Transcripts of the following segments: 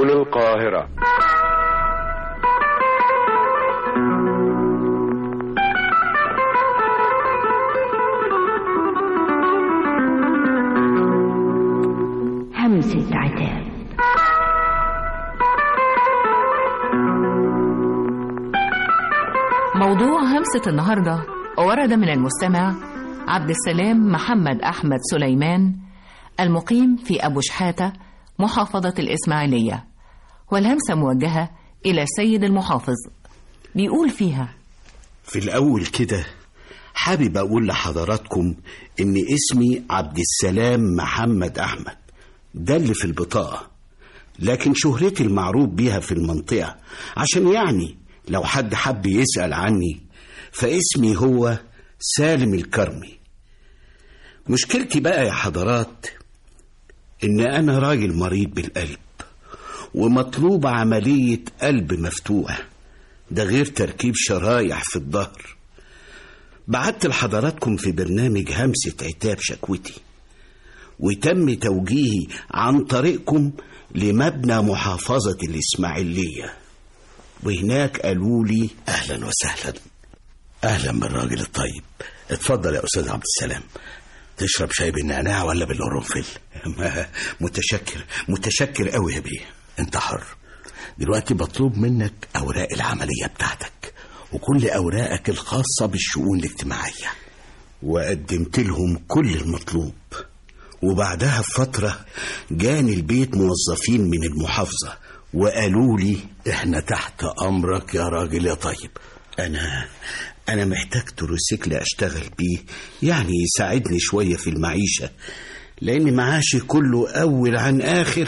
سجون القاهرة. همسة عتاب. موضوع همسة النهاردة ورد من المستمع عبد السلام محمد أحمد سليمان، المقيم في أبو شحاتة محافظة الإسماعيلية، والهمسة موجهة إلى السيد المحافظ. بيقول فيها: في الأول كده حابب أقول لحضراتكم إن اسمي عبد السلام محمد أحمد، ده اللي في البطاقة، لكن شهرتي المعروف بيها في المنطقة، عشان يعني لو حد حب يسأل عني فاسمي هو سالم الكرمي. مشكلتي بقى يا حضرات إن أنا راجل مريض بالقلب ومطلوب عملية قلب مفتوح، ده غير تركيب شرايح في الظهر. بعت لحضراتكم في برنامج همسة عتاب شكوتي، وتم توجيهي عن طريقكم لمبنى محافظة الإسماعيلية، وهناك قالوا لي: أهلا وسهلا. أهلا بالراجل الطيب. اتفضل يا أستاذ عبد السلام، تشرب شاي بالنعناع ولا بالقرنفل؟ متشكر قوي يا بيه. انت حر. دلوقتي بطلب منك أوراق العملية بتاعتك وكل أوراقك الخاصة بالشؤون الاجتماعية. وقدمت لهم كل المطلوب، وبعدها بفترة جاني البيت موظفين من المحافظة وقالوا لي: احنا تحت أمرك يا راجل يا طيب. أنا محتاج تروسيكل أشتغل بيه، يعني يساعدني شوية في المعيشة، لأن معاشي كله أول عن آخر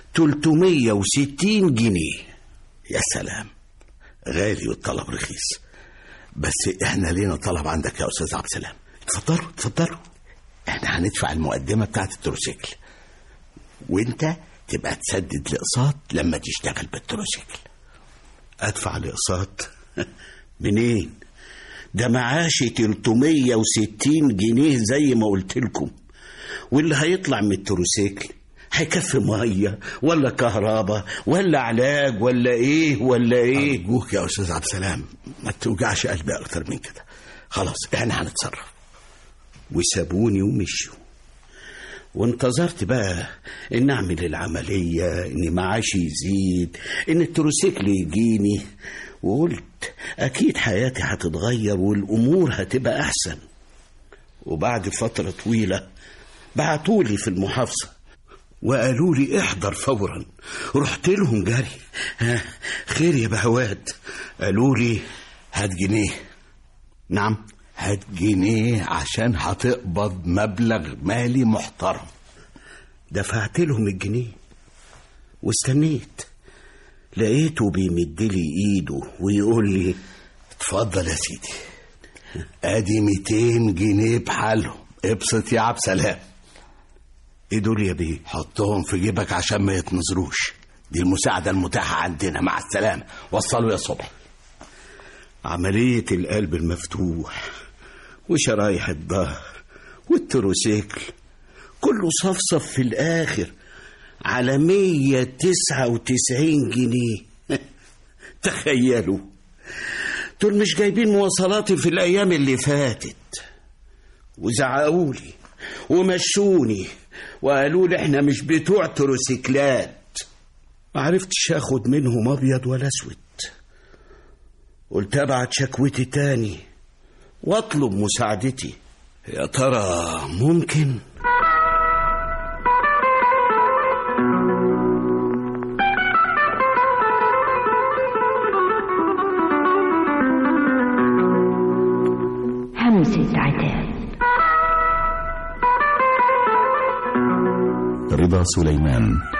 360 جنيه. يا سلام، غالي والطلب رخيص. بس احنا لينا طلب عندك يا أستاذ عبد السلام. اتفضلوا. احنا هندفع المقدمة بتاعت التروسيكل، وانت تبقى تسدد الأقساط لما تشتغل بالتروسيكل. أدفع الأقساط؟ منين؟ ده معاشي 360 جنيه زي ما قلت لكم، واللي هيطلع من التروسيكل هيكفي ميه ولا كهرباء ولا علاج ولا ايه. أرجوك يا أستاذ عبد السلام ما توجعش قلبي أكتر من كده. خلاص احنا هنتصرف. وسابوني ومشوا، وانتظرت بقى ان اعمل العملية، ان معاشي يزيد، ان التروسيكل يجيني، وقلت اكيد حياتي هتتغير والامور هتبقى احسن. وبعد فترة طويلة بعتولي في المحافظة وقالوا لي: احضر فورا. رحت لهم جري. خير يا بهوات؟ قالوا لي: هات جنيه. نعم، هات جنيه عشان هتقبض مبلغ مالي محترم. دفعت لهم الجنيه واستنيت، لقيته بيمدلي ايده ويقول لي: اتفضل يا سيدي، ادي 200 جنيه بحالهم، ابسط يا عبد السلام. ايه دول يا بيه؟ حطهم في جيبك عشان ما يتنظروش، دي المساعدة المتاحة عندنا. مع السلامة، وصلوا يا صبحي. عملية القلب المفتوح وشرايح الظهر والتروسيكل كله صفصف في الآخر على 199 جنيه. تخيلوا، دول مش جايبين مواصلاتي في الأيام اللي فاتت. وزعقولي ومشوني وقالوا لي: احنا مش بتوع تروسيكلات. معرفتش اخد منهم ابيض ولا اسود. قلت ابعت شكوتي تاني واطلب مساعدتي، يا ترى ممكن؟ همسة عتاب. رضا سليمان.